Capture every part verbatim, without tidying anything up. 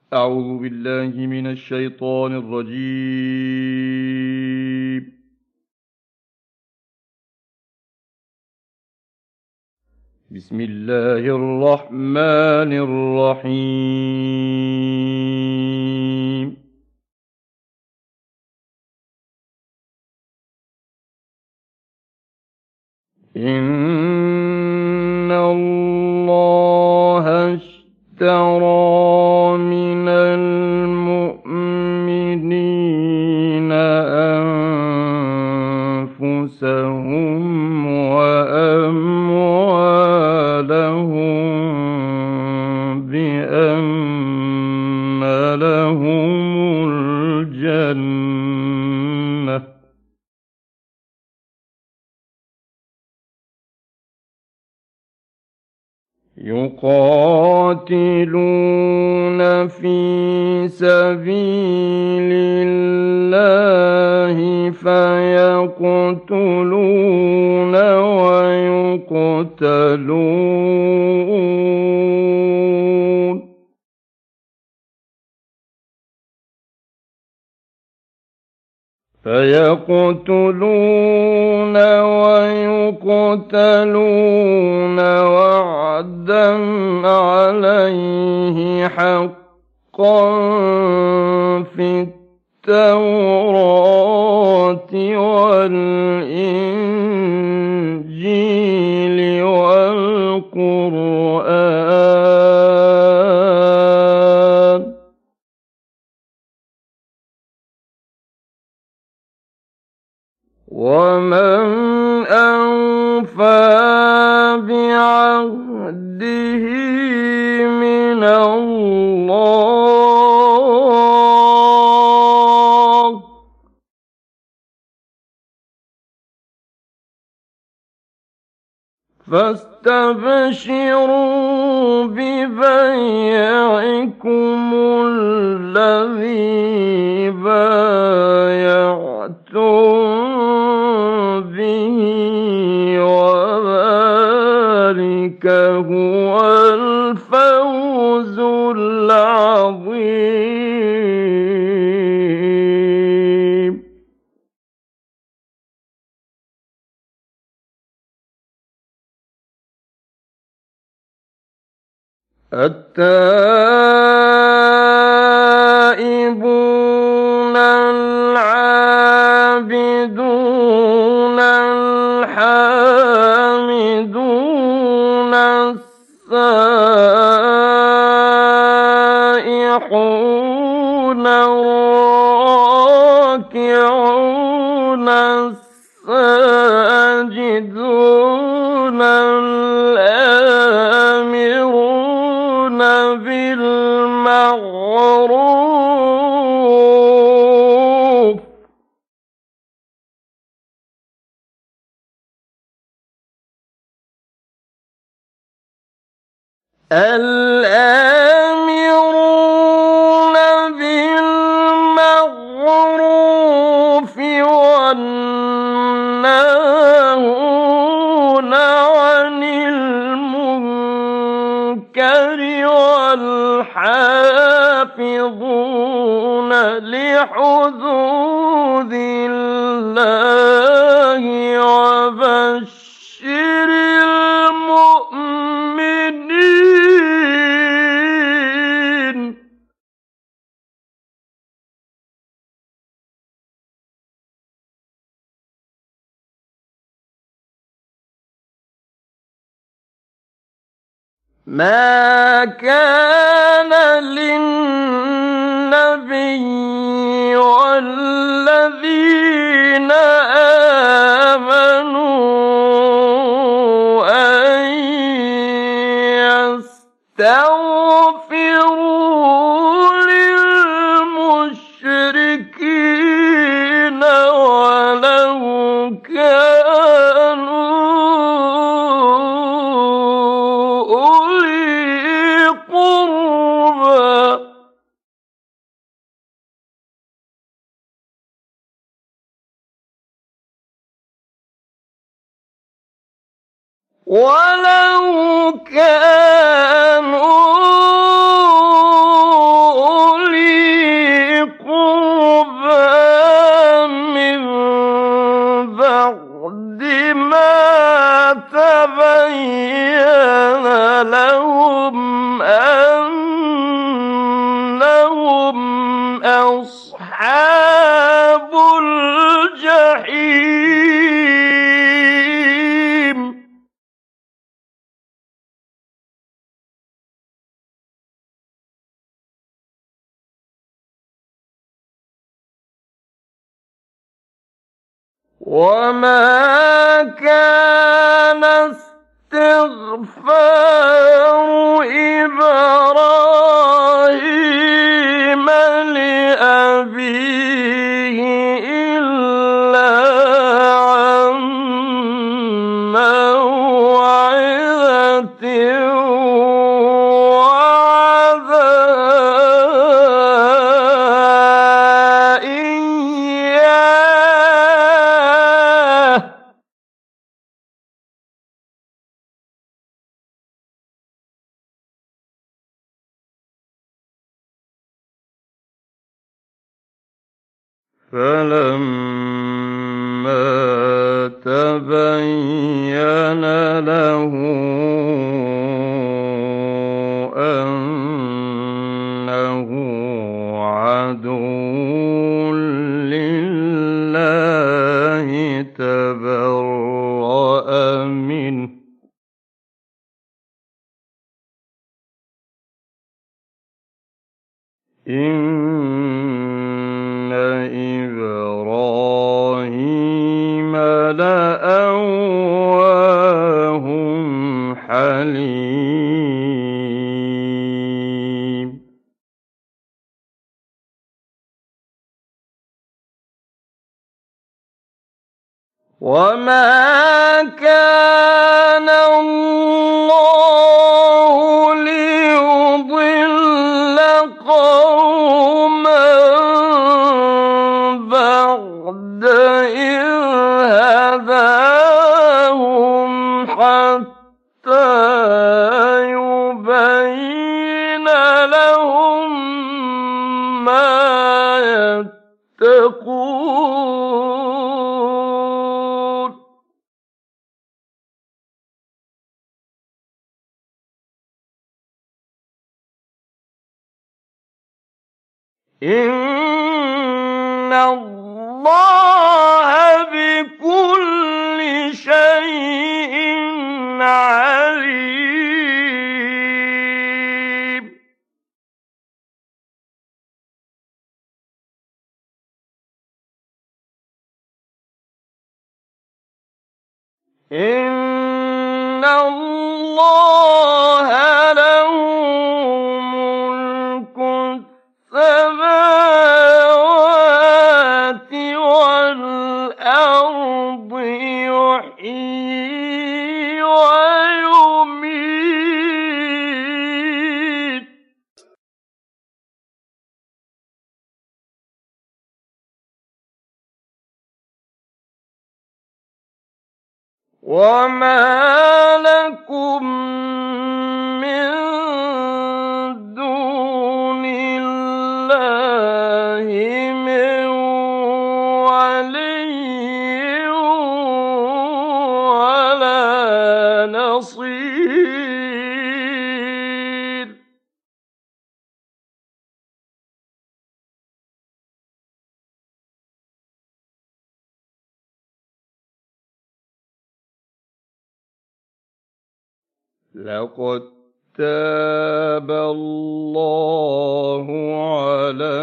أعوذ بالله من الشيطان الرجيم. بسم الله الرحمن الرحيم. إن الله اشترى من المؤمنين أنفسهم وأموالهم بأن لهم الجنة يقاتلون في سبيل الله فيقتلون ويقتلون فيقتلون ويقتلون وعدا عليه حقا في التوراة والإنجيل والقرآن ومن أوفى بعهده من الله فاستبشروا ببيعكم الذي بايعتم به وذلك هو الفوز العظيم. التائبون العابدون الحامدون السائحون الراكعون الساجدون الآمرون بالمعروف الآمرون بالمعروف والناهون عن المنكر والحافظون لحدود الله وبشر المؤمنين. ما كان للنبي والذين آمنوا أن يستغفروا للمشركين ولو كانوا ولو كانوا وما كان استغفار إبراهيم لأبيه إلا عن موعظة وعدها إياه فلما تبين له أنه عدو لله تبرأ منه إن إبراهيم لأواه حليم وما كان الله ليضل قوما بعد إذ هداهم حتى يبين لهم ما يتقون إن الله بكل شيء عليم إن الله له ملك السماوات والأرض يحيي ويميت وما لكم من دون الله من ولي ولا نصير لقد تاب الله على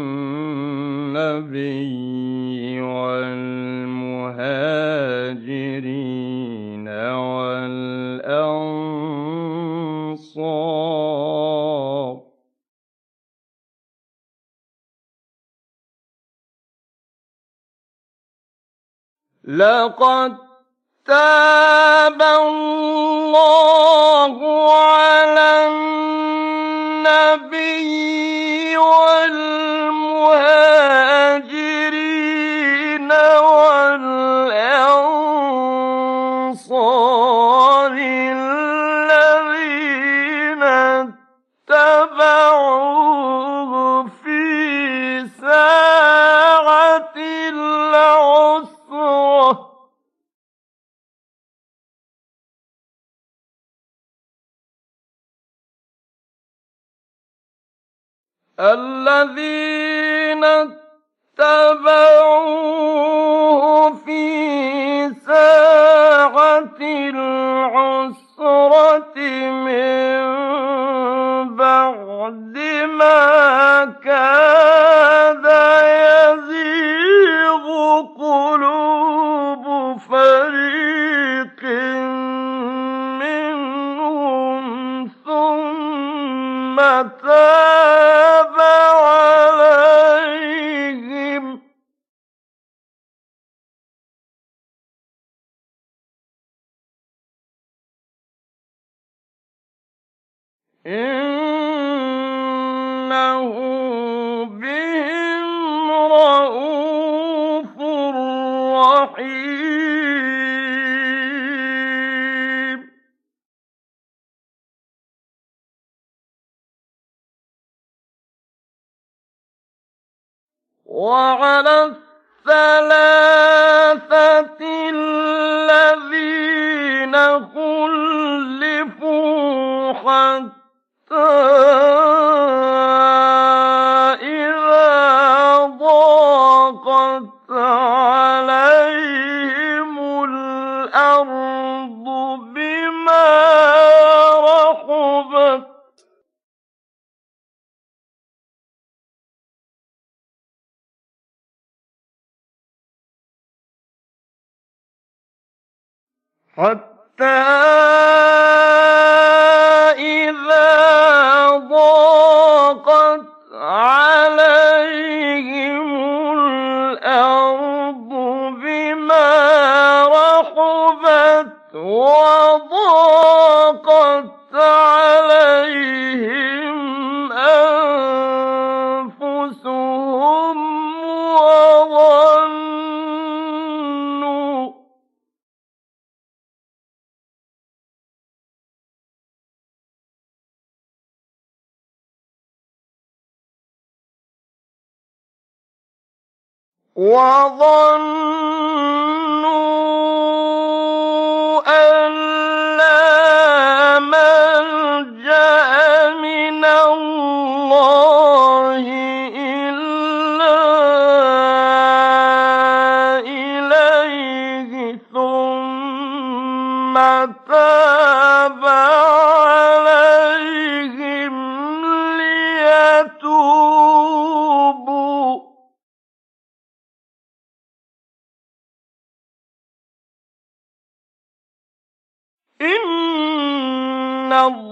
النبي والمهاجرين والأنصار لقد تاب الله على النبي والمهاجرين والأنصار الذين اتبعوه في ساعة العسرة الذين اتبعوه في ساعة العسرة من بعد ما كاد يزيغ قلوبهم بِهِمْ رَءُوفٌ رَّحِيمٌ. وَعَلَى الثَّلَاثَةِ الَّذِينَ خُلِّفُوا حَتَّىٰ إِذَا ضَاقَتْ عَلَيْهِمُ الْأَرْضُ بِمَا رَحُبَتْ حَتَّىٰ إِذَا ضَاقَتْ عَلَيْهِمُ الْأَرْضُ بِمَا رَحُبَتْ وَضَاقَتْ عَلَيْهِمْ أَنفُسُهُمْ وَظَنُّوا وَظَنُّوا أَن لَّا مَلْجَأَ مِنَ اللَّهِ إِلَّا إِلَيْهِ ثُمَّ تَابَ عَلَيْهِمْ لِيَتُوبُوا ۚ إِنَّ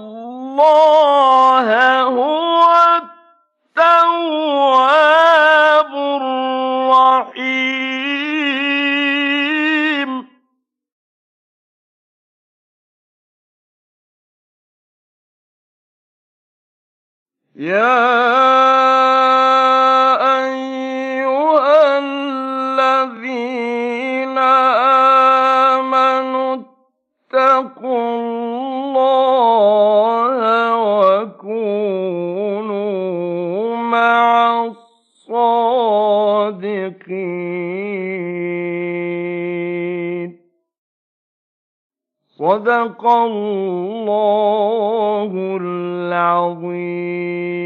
اللَّهَ هُوَ التَّوَّابُ الرَّحِيمُ. يَا أَيُّهَا الَّذِينَ آمَنُوا اتَّقُوا اللَّهَ وَكُونُوا مَعَ الصَّادِقِينَ. صَدَقَ اللَّهُ الْعَظِيمُ.